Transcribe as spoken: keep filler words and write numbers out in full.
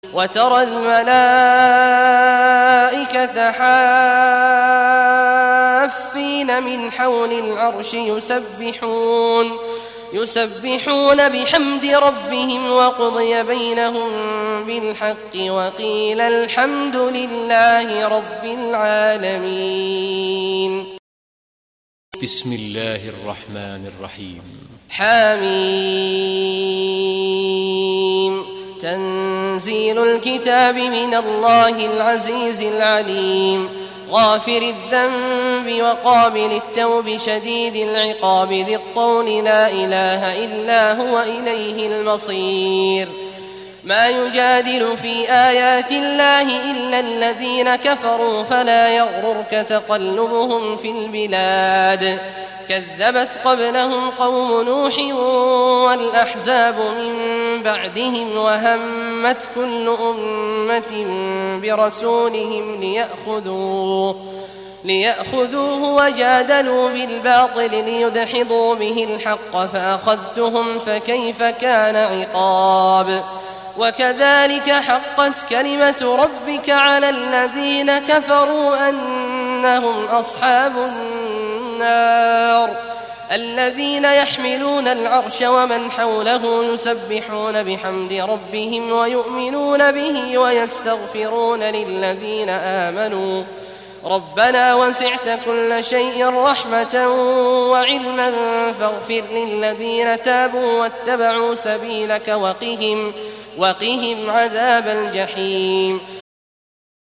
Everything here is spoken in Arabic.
وترى الملائكة حافين من حول العرش يسبحون يسبحون بحمد ربهم وقضي بينهم بالحق وقيل الحمد لله رب العالمين. بسم الله الرحمن الرحيم. حميم. تنزيل الكتاب من الله العزيز العليم، غافر الذنب وقابل التوب شديد العقاب ذي الطول لا إله إلا هو إليه المصير. ما يجادل في آيات الله إلا الذين كفروا فلا يغررك تقلبهم في البلاد. كذبت قبلهم قوم نوح والأحزاب من بعدهم وهمت كل أمة برسولهم ليأخذوه ليأخذوه وجادلوا بالباطل ليدحضوا به الحق فأخذتهم فكيف كان عقاب. وكذلك حقت كلمة ربك على الذين كفروا أنهم أصحاب النار. الذين يحملون العرش ومن حوله يسبحون بحمد ربهم ويؤمنون به ويستغفرون للذين آمنوا ربنا وسعت كل شيء رحمة وعلما فاغفر للذين تابوا واتبعوا سبيلك وقهم, وقهم عذاب الجحيم.